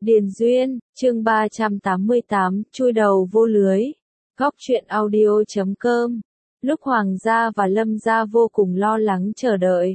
Điền Duyên, chương 388, chui đầu vô lưới. Góc truyện audio.com. Lúc Hoàng gia và Lâm gia vô cùng lo lắng chờ đợi.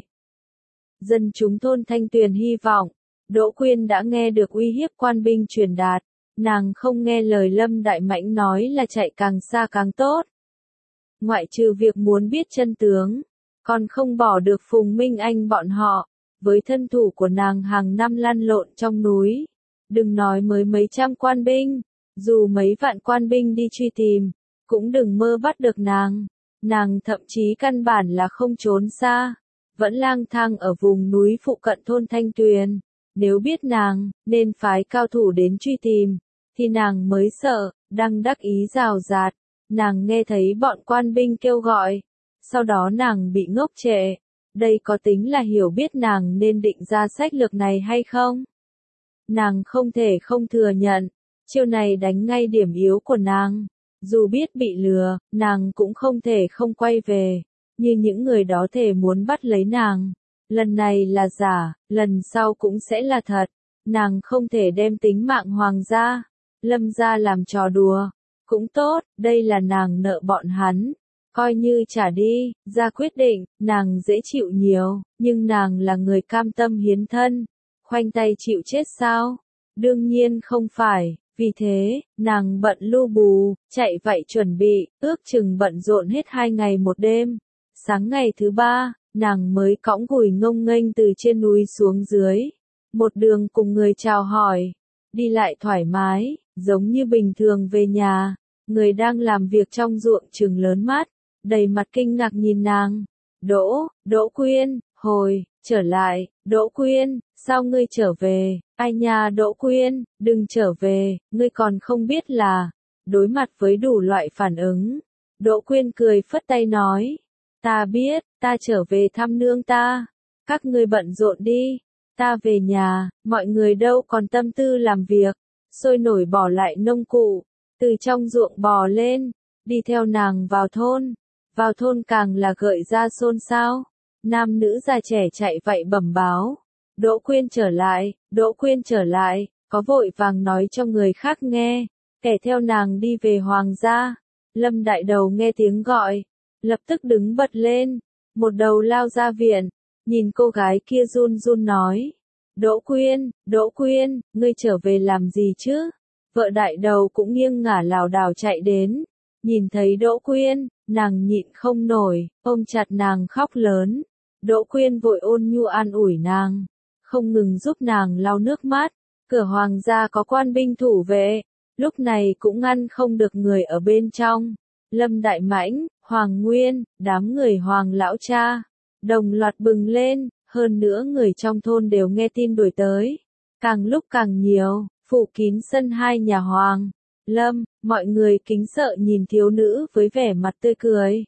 Dân chúng thôn Thanh Tuyền hy vọng, Đỗ Quyên đã nghe được uy hiếp quan binh truyền đạt, nàng không nghe lời Lâm Đại Mãnh nói là chạy càng xa càng tốt. Ngoại trừ việc muốn biết chân tướng, còn không bỏ được Phùng Minh Anh bọn họ, với thân thủ của nàng hàng năm lăn lộn trong núi. Đừng nói mới mấy trăm quan binh, dù mấy vạn quan binh đi truy tìm, cũng đừng mơ bắt được nàng. Nàng thậm chí căn bản là không trốn xa, vẫn lang thang ở vùng núi phụ cận thôn Thanh Tuyền. Nếu biết nàng, nên phái cao thủ đến truy tìm, thì nàng mới sợ, đang đắc ý rào rạt. Nàng nghe thấy bọn quan binh kêu gọi, sau đó nàng bị ngốc trệ. Đây có tính là hiểu biết nàng nên định ra sách lược này hay không? Nàng không thể không thừa nhận, chiêu này đánh ngay điểm yếu của nàng. Dù biết bị lừa, nàng cũng không thể không quay về, như những người đó thể muốn bắt lấy nàng. Lần này là giả, lần sau cũng sẽ là thật. Nàng không thể đem tính mạng Hoàng gia, Lâm gia làm trò đùa. Cũng tốt, đây là nàng nợ bọn hắn. Coi như trả đi, ra quyết định, nàng dễ chịu nhiều, nhưng nàng là người cam tâm hiến thân. Khoanh tay chịu chết sao? Đương nhiên không phải, vì thế, nàng bận lu bù, chạy vạy chuẩn bị, ước chừng bận rộn hết 2 ngày 1 đêm. Sáng ngày thứ 3, nàng mới cõng gùi ngông nghênh từ trên núi xuống dưới. Một đường cùng người chào hỏi, đi lại thoải mái, giống như bình thường về nhà. Người đang làm việc trong ruộng trừng lớn mắt, đầy mặt kinh ngạc nhìn nàng. Đỗ Quyên, trở lại, Đỗ Quyên, sao ngươi trở về? Ai nha Đỗ Quyên, đừng trở về, ngươi còn không biết là. Đối mặt với đủ loại phản ứng, Đỗ Quyên cười phất tay nói, ta biết, ta trở về thăm nương ta. Các ngươi bận rộn đi, ta về nhà, mọi người đâu còn tâm tư làm việc, sôi nổi bỏ lại nông cụ, từ trong ruộng bò lên, đi theo nàng vào thôn. Vào thôn càng là gợi ra xôn xao, nam nữ già trẻ chạy vậy bẩm báo. Đỗ Quyên trở lại, có vội vàng nói cho người khác nghe, kẻ theo nàng đi về Hoàng gia. Lâm Đại Đầu nghe tiếng gọi, lập tức đứng bật lên, một đầu lao ra viện, nhìn cô gái kia run run nói. Đỗ Quyên, ngươi trở về làm gì chứ? Vợ Đại Đầu cũng nghiêng ngả lảo đảo chạy đến, nhìn thấy Đỗ Quyên, nàng nhịn không nổi, ôm chặt nàng khóc lớn. Đỗ Quyên vội ôn nhu an ủi nàng, không ngừng giúp nàng lau nước mắt. Cửa Hoàng gia có quan binh thủ vệ, lúc này cũng ngăn không được người ở bên trong. Lâm Đại Mãnh, Hoàng Nguyên, đám người Hoàng lão cha, đồng loạt bừng lên, hơn nữa người trong thôn đều nghe tin đuổi tới. Càng lúc càng nhiều, phủ kín sân hai nhà Hoàng, Lâm, mọi người kính sợ nhìn thiếu nữ với vẻ mặt tươi cười.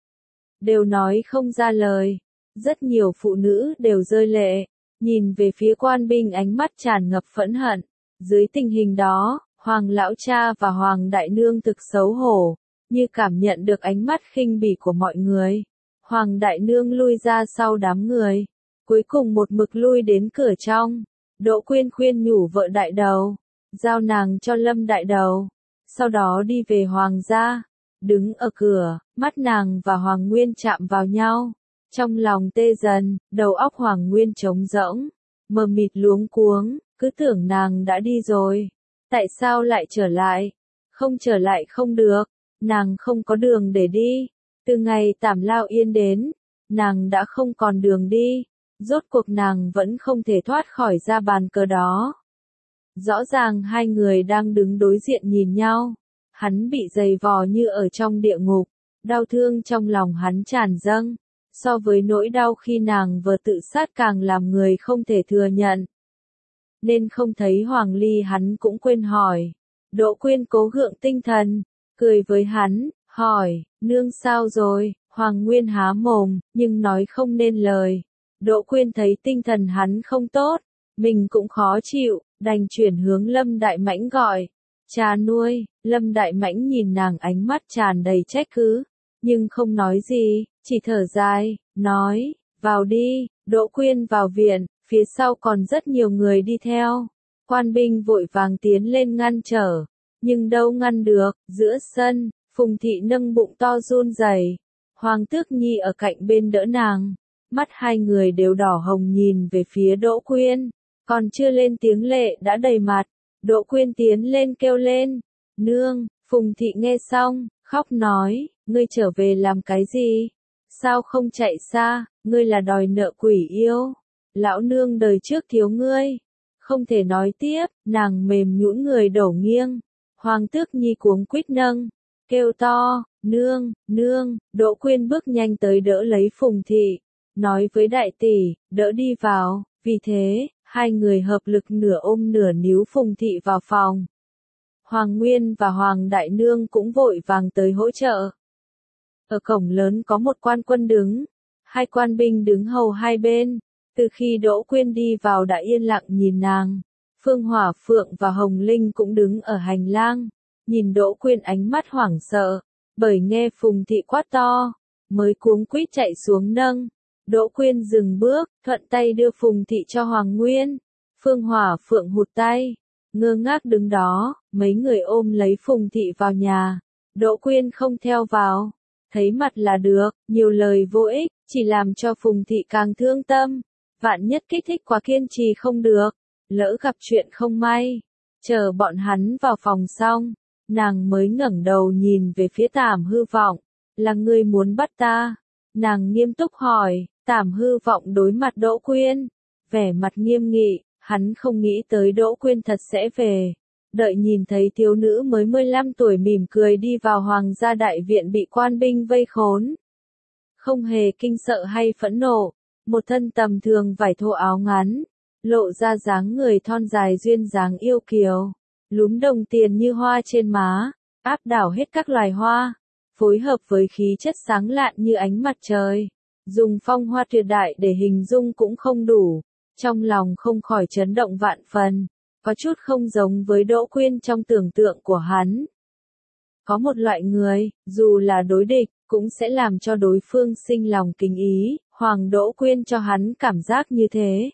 Đều nói không ra lời, rất nhiều phụ nữ đều rơi lệ, nhìn về phía quan binh ánh mắt tràn ngập phẫn hận. Dưới tình hình đó, Hoàng lão cha và Hoàng đại nương thực xấu hổ, như cảm nhận được ánh mắt khinh bỉ của mọi người. Hoàng đại nương lui ra sau đám người, cuối cùng một mực lui đến cửa trong. Đỗ Quyên khuyên nhủ vợ Đại Đầu, giao nàng cho Lâm Đại Đầu, sau đó đi về Hoàng gia. Đứng ở cửa, mắt nàng và Hoàng Nguyên chạm vào nhau. Trong lòng tê dần, đầu óc Hoàng Nguyên trống rỗng, mờ mịt luống cuống, cứ tưởng nàng đã đi rồi. Tại sao lại trở lại? Không trở lại không được, nàng không có đường để đi. Từ ngày Tảm Lao Yên đến, nàng đã không còn đường đi. Rốt cuộc nàng vẫn không thể thoát khỏi ra bàn cờ đó. Rõ ràng hai người đang đứng đối diện nhìn nhau. Hắn bị giày vò như ở trong địa ngục, đau thương trong lòng hắn tràn dâng. So với nỗi đau khi nàng vừa tự sát càng làm người không thể thừa nhận. Nên không thấy Hoàng Ly hắn cũng quên hỏi. Đỗ Quyên cố gượng tinh thần, cười với hắn, hỏi, nương sao rồi? Hoàng Nguyên há mồm, nhưng nói không nên lời. Đỗ Quyên thấy tinh thần hắn không tốt, mình cũng khó chịu, đành chuyển hướng Lâm Đại Mãnh gọi. Cha nuôi. Lâm Đại Mãnh nhìn nàng ánh mắt tràn đầy trách cứ, nhưng không nói gì, chỉ thở dài, nói, vào đi. Đỗ Quyên vào viện, phía sau còn rất nhiều người đi theo. Quan binh vội vàng tiến lên ngăn trở, nhưng đâu ngăn được, giữa sân, Phùng Thị nâng bụng to run rẩy, Hoàng Tước Nhi ở cạnh bên đỡ nàng, mắt hai người đều đỏ hồng nhìn về phía Đỗ Quyên, còn chưa lên tiếng lệ đã đầy mặt, Đỗ Quyên tiến lên kêu lên, nương, Phùng Thị nghe xong, khóc nói, ngươi trở về làm cái gì? Sao không chạy xa, ngươi là đòi nợ quỷ yêu, lão nương đời trước thiếu ngươi. Không thể nói tiếp, nàng mềm nhũn người đổ nghiêng. Hoàng Tước Nhi cuống quýt nâng, kêu to, nương, nương, Đỗ Quyên bước nhanh tới đỡ lấy Phùng Thị, nói với đại tỷ, đỡ đi vào, vì thế, hai người hợp lực nửa ôm nửa níu Phùng Thị vào phòng. Hoàng Nguyên và Hoàng Đại Nương cũng vội vàng tới hỗ trợ. Ở cổng lớn có một quan quân đứng, hai quan binh đứng hầu hai bên. Từ khi Đỗ Quyên đi vào đã yên lặng nhìn nàng, Phương Hỏa Phượng và Hồng Linh cũng đứng ở hành lang, nhìn Đỗ Quyên ánh mắt hoảng sợ, bởi nghe Phùng Thị quát to, mới cuống quýt chạy xuống nâng. Đỗ Quyên dừng bước, thuận tay đưa Phùng Thị cho Hoàng Nguyên. Phương Hỏa Phượng hụt tay, ngơ ngác đứng đó, mấy người ôm lấy Phùng Thị vào nhà. Đỗ Quyên không theo vào, thấy mặt là được, nhiều lời vô ích, chỉ làm cho Phùng Thị càng thương tâm. Vạn nhất kích thích quá kiên trì không được, lỡ gặp chuyện không may. Chờ bọn hắn vào phòng xong, nàng mới ngẩng đầu nhìn về phía Tảm Hư Vọng, là ngươi muốn bắt ta? Nàng nghiêm túc hỏi, Tảm Hư Vọng đối mặt Đỗ Quyên, vẻ mặt nghiêm nghị, hắn không nghĩ tới Đỗ Quyên thật sẽ về. Đợi nhìn thấy thiếu nữ mới 15 tuổi mỉm cười đi vào hoàng gia đại viện bị quan binh vây khốn. Không hề kinh sợ hay phẫn nộ. Một thân tầm thường vải thô áo ngắn, lộ ra dáng người thon dài duyên dáng yêu kiều, lúm đồng tiền như hoa trên má, áp đảo hết các loài hoa, phối hợp với khí chất sáng lạn như ánh mặt trời, dùng phong hoa tuyệt đại để hình dung cũng không đủ, trong lòng không khỏi chấn động vạn phần, có chút không giống với Đỗ Quyên trong tưởng tượng của hắn. Có một loại người, dù là đối địch, cũng sẽ làm cho đối phương sinh lòng kính ý. Hoàng Đỗ Quyên cho hắn cảm giác như thế.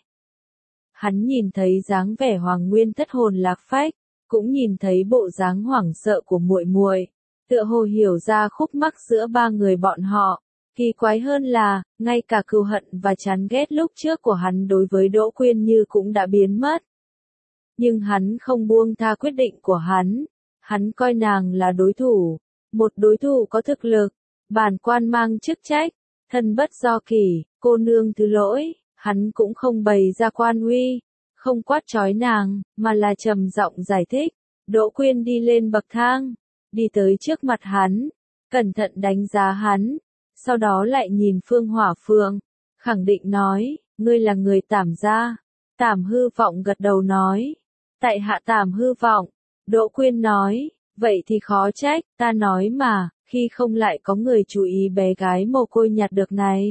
Hắn nhìn thấy dáng vẻ Hoàng Nguyên thất hồn lạc phách, cũng nhìn thấy bộ dáng hoảng sợ của muội muội, tựa hồ hiểu ra khúc mắc giữa ba người bọn họ. Kỳ quái hơn là, ngay cả cừu hận và chán ghét lúc trước của hắn đối với Đỗ Quyên như cũng đã biến mất. Nhưng hắn không buông tha quyết định của hắn coi nàng là đối thủ, một đối thủ có thực lực, bản quan mang chức trách. Thân bất do kỷ, cô nương thứ lỗi, hắn cũng không bày ra quan uy, không quát trói nàng, mà là trầm giọng giải thích. Đỗ Quyên đi lên bậc thang, đi tới trước mặt hắn, cẩn thận đánh giá hắn, sau đó lại nhìn Phương Hỏa Phượng, khẳng định nói, ngươi là người Tảm gia. Tảm Hư Vọng gật đầu nói, tại hạ Tảm Hư Vọng. Đỗ Quyên nói, vậy thì khó trách, ta nói mà. Khi không lại có người chú ý bé gái mồ côi nhặt được này.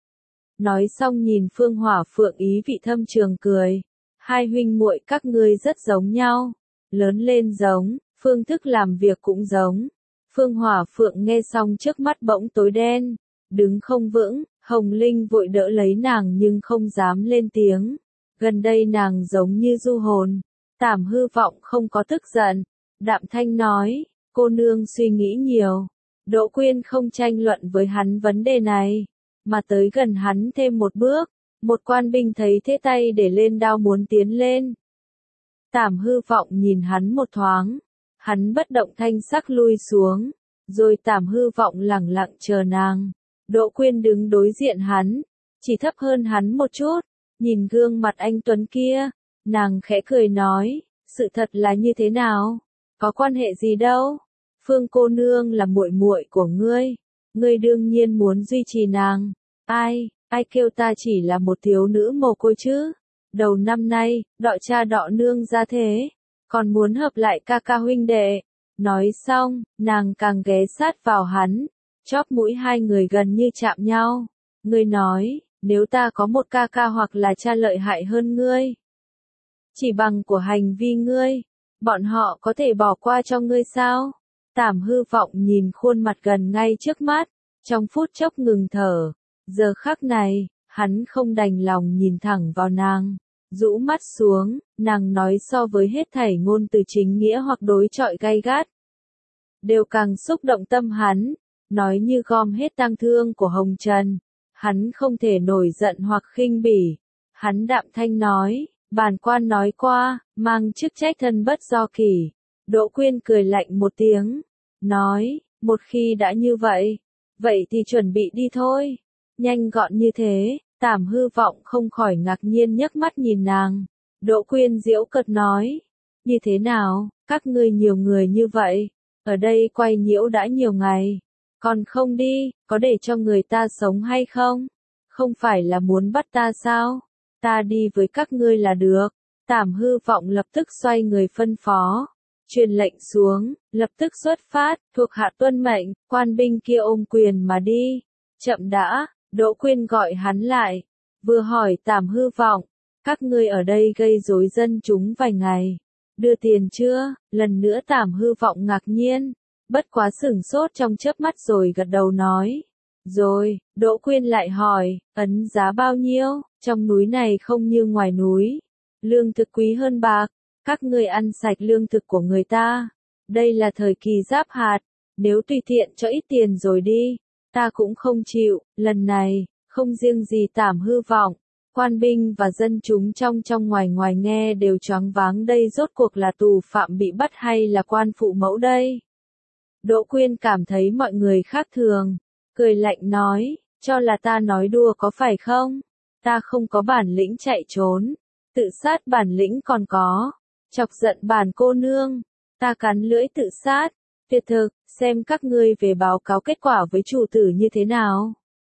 Nói xong nhìn Phương Hỏa Phượng ý vị thâm trường cười. Hai huynh muội các ngươi rất giống nhau. Lớn lên giống, phương thức làm việc cũng giống. Phương Hỏa Phượng nghe xong trước mắt bỗng tối đen. Đứng không vững, Hồng Linh vội đỡ lấy nàng nhưng không dám lên tiếng. Gần đây nàng giống như du hồn. Tảm Hư Vọng không có tức giận. Đạm thanh nói, cô nương suy nghĩ nhiều. Đỗ Quyên không tranh luận với hắn vấn đề này, mà tới gần hắn thêm một bước. Một quan binh thấy thế tay để lên đao muốn tiến lên. Tảm Hư Vọng nhìn hắn một thoáng, hắn bất động thanh sắc lui xuống, rồi Tảm Hư Vọng lẳng lặng chờ nàng. Đỗ Quyên đứng đối diện hắn, chỉ thấp hơn hắn một chút, nhìn gương mặt anh tuấn kia, nàng khẽ cười nói, sự thật là như thế nào, có quan hệ gì đâu. Phương cô nương là muội muội của ngươi đương nhiên muốn duy trì nàng. Ai kêu ta chỉ là một thiếu nữ mồ côi chứ? Đầu năm nay, đọ cha đọ nương ra thế, còn muốn hợp lại ca ca huynh đệ. Nói xong, nàng càng ghé sát vào hắn, chóp mũi hai người gần như chạm nhau. Ngươi nói, nếu ta có một ca ca hoặc là cha lợi hại hơn ngươi, chỉ bằng của hành vi ngươi, bọn họ có thể bỏ qua cho ngươi sao? Tảm Hư Vọng nhìn khuôn mặt gần ngay trước mắt, trong phút chốc ngừng thở. Giờ khắc này, hắn không đành lòng nhìn thẳng vào nàng, Rũ mắt xuống, nàng nói so với hết thảy ngôn từ chính nghĩa hoặc đối chọi gay gắt, đều càng xúc động tâm hắn, nói như gom hết tang thương của hồng trần. Hắn không thể nổi giận hoặc khinh bỉ. Hắn đạm thanh nói, bản quan nói qua, mang chức trách thân bất do kỷ. Đỗ Quyên cười lạnh một tiếng, nói, một khi đã như vậy, vậy thì chuẩn bị đi thôi. Nhanh gọn như thế, Tảm Hư Vọng không khỏi ngạc nhiên nhấc mắt nhìn nàng. Đỗ Quyên giễu cợt nói, như thế nào, các ngươi nhiều người như vậy, ở đây quay nhiễu đã nhiều ngày, còn không đi, có để cho người ta sống hay không? Không phải là muốn bắt ta sao? Ta đi với các ngươi là được. Tảm Hư Vọng lập tức xoay người phân phó, truyền lệnh xuống, lập tức xuất phát, thuộc hạ tuân mệnh. Quan binh kia ôm quyền mà đi. Chậm đã, Đỗ Quyên gọi hắn lại, vừa hỏi Tảm Hư Vọng, các ngươi ở đây gây rối dân chúng vài ngày, đưa tiền chưa? Lần nữa Tảm Hư Vọng ngạc nhiên, bất quá sửng sốt trong chớp mắt rồi gật đầu nói, rồi. Đỗ Quyên lại hỏi, ấn giá bao nhiêu? Trong núi này không như ngoài núi, lương thực quý hơn bạc, các ngươi ăn sạch lương thực của người ta. Đây là thời kỳ giáp hạt, nếu tùy tiện cho ít tiền rồi đi, ta cũng không chịu. Lần này, không riêng gì Tảm Hư Vọng, quan binh và dân chúng trong ngoài ngoài nghe đều choáng váng, đây rốt cuộc là tù phạm bị bắt hay là quan phụ mẫu đây? Đỗ Quyên cảm thấy mọi người khác thường, cười lạnh nói, cho là ta nói đùa có phải không? Ta không có bản lĩnh chạy trốn, tự sát bản lĩnh còn có, chọc giận bản cô nương, ta cắn lưỡi tự sát. Tuyệt thực, xem các ngươi về báo cáo kết quả với chủ tử như thế nào.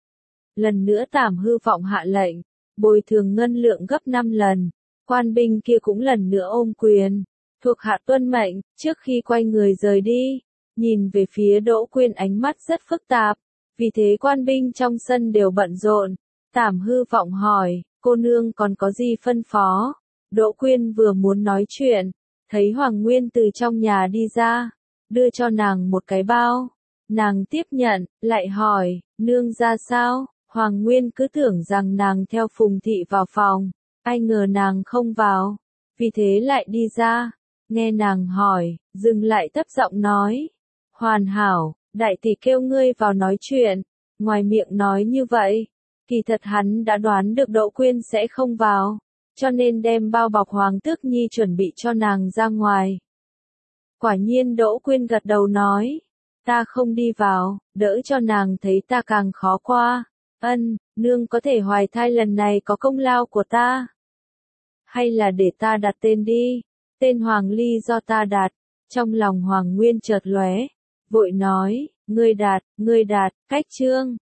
Lần nữa Tảm Hư Vọng hạ lệnh, bồi thường ngân lượng gấp 5 lần. Quan binh kia cũng lần nữa ôm quyền, thuộc hạ tuân mệnh. Trước khi quay người rời đi, nhìn về phía Đỗ Quyên ánh mắt rất phức tạp, vì thế quan binh trong sân đều bận rộn. Tảm Hư Vọng hỏi, cô nương còn có gì phân phó? Đỗ Quyên vừa muốn nói chuyện, thấy Hoàng Nguyên từ trong nhà đi ra, đưa cho nàng một cái bao. Nàng tiếp nhận, lại hỏi, nương ra sao? Hoàng Nguyên cứ tưởng rằng nàng theo Phùng Thị vào phòng, ai ngờ nàng không vào, vì thế lại đi ra. Nghe nàng hỏi, dừng lại thấp giọng nói, hoàn hảo, đại tỷ kêu ngươi vào nói chuyện. Ngoài miệng nói như vậy, kỳ thật hắn đã đoán được Đỗ Quyên sẽ không vào, cho nên đem bao bọc Hoàng Tước Nhi chuẩn bị cho nàng ra ngoài. Quả nhiên Đỗ Quyên gật đầu nói, ta không đi vào, đỡ cho nàng thấy ta càng khó qua. Ân, nương có thể hoài thai lần này có công lao của ta. Hay là để ta đặt tên đi, tên Hoàng Ly do ta đặt. Trong lòng Hoàng Nguyên chợt lóe, vội nói, ngươi đặt, cách chương.